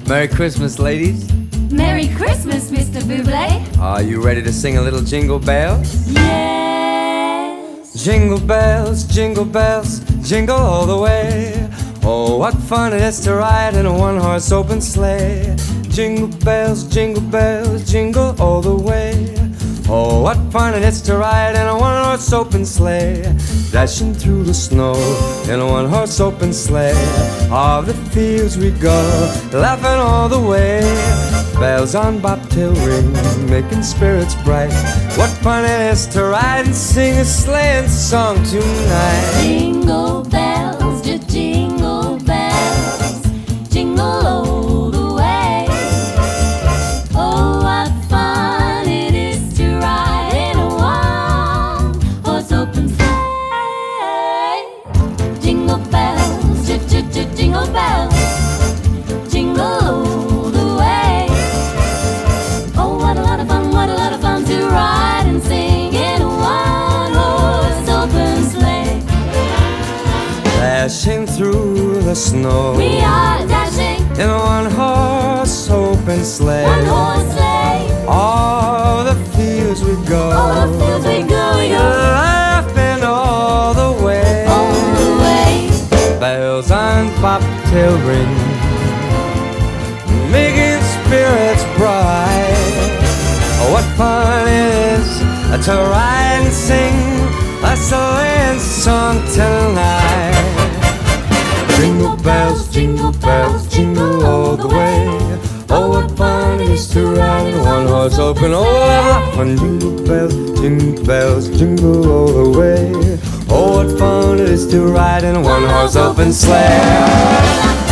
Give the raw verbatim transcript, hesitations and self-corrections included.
Merry Christmas, ladies. Merry Christmas, Mister Bublé. Are you ready to sing a little jingle bells? Yes. Jingle bells, jingle bells, jingle all the way. Oh, what fun it is to ride in a one-horse open sleigh. Jingle bells, jingle bells, jingle all the way. Oh, what fun it is to ride in a one-horse open sleigh. Dashing through the snow in a one-horse open sleigh. Off the fields we go, laughing all the way. Bells on bobtail ring, making spirits bright. What fun it is to ride and sing a sleighing song tonight. Jingle bells, just jingle bells, jingle all the way. Oh, what fun it is to ride in a one-horse open sleigh. Jingle bells, just just jingle bells, jingle all the way. Oh, what a lot of fun, what a lot of fun to ride and sing in a one-horse open sleigh. Dashing through the snow, We are dashing in a one-horse open sleigh. one-horse sleigh. All the fields we go, All the fields we go, we go laughing all the way. all the way. Bells on bobtail ring, making spirits bright. Oh, what fun it is to ride and sing a sleighing song tonight. Jingle bells, jingle bells, jingle all the way. Oh, what fun it is to ride in a one-horse open. Oh, what fun! Jingle bells, jingle bells, jingle all the way. Oh, what fun it is to ride in a one-horse open sleigh.